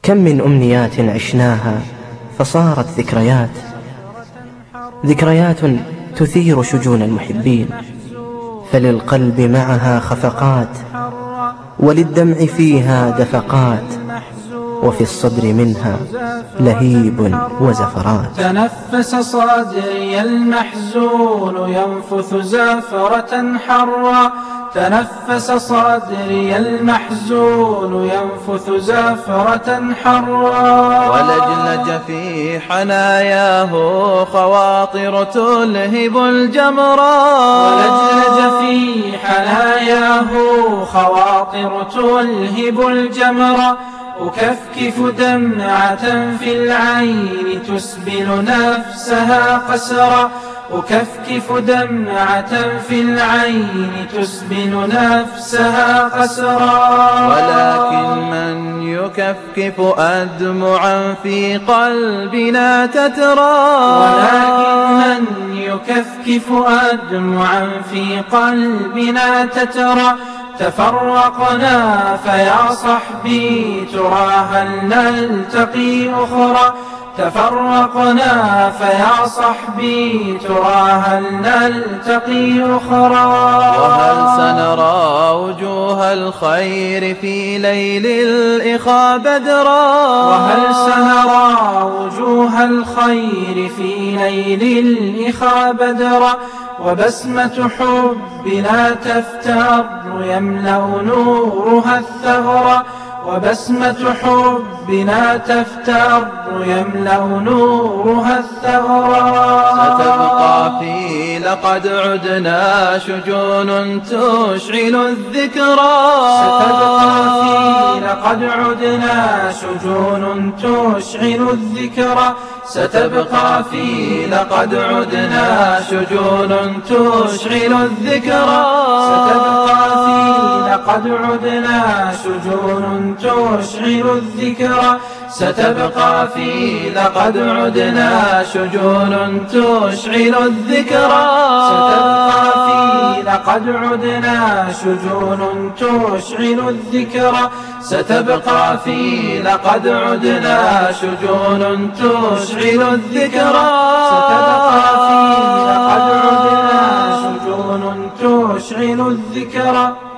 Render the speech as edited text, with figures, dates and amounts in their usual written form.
كم من أمنيات عشناها فصارت ذكريات، ذكريات تثير شجون المحبين، فللقلب معها خفقات وللدمع فيها دفقات، وفي الصدر منها لهيب وزفرات. تنفس صدري المحزون ينفث زفرة حرا، تنفس صدري المحزون ينفث زفرة حرا. ولجلج في حناياه خواطر تلهب الجمرا، ولجلج في حناياه خواطر تلهب الجمرا. أكفكف دمعة في العين تسبل نفسها قسرا، أكفكف دمعة في العين تسبل نفسها قسرا. ولكن من يكفكف أدمعا في قلبنا تترى، ولكن من يكفكف أدمعا في قلبنا تترى. تفرقنا فيا صحبي ترى هل نلتقي أخرى، تفرقنا فيا صحبي ترى هل نلتقي أخرى. وهل سنرى وجوه الخير في ليل الإخاء بدرا، وهل سنرى وجوه الخير في ليل الإخاء بدرا. وبسمة حبنا تفتر يملأ نورها الثغر، وبسمة حبنا تفتر يملأ نورها الثغر. ستبقى في لقد عدنا شجون تشعل الذكرى، ستبقى في لقد عدنا شجون تشعل الذكرى. ستبقى في لقد عدنا شجون تشعل الذكرى. ستبقى في لقد عدنا شجون تشعل الذكرى. ستبقى في لقد عدنا شجون تشعل الذكرى. ستبقى في لقد عدنا شجون تشعل الذكرى. ستبقى في لقد عدنا شجون تشعل الذكرى. ستبقى في لقد عدنا شجون تشعل الذكرى.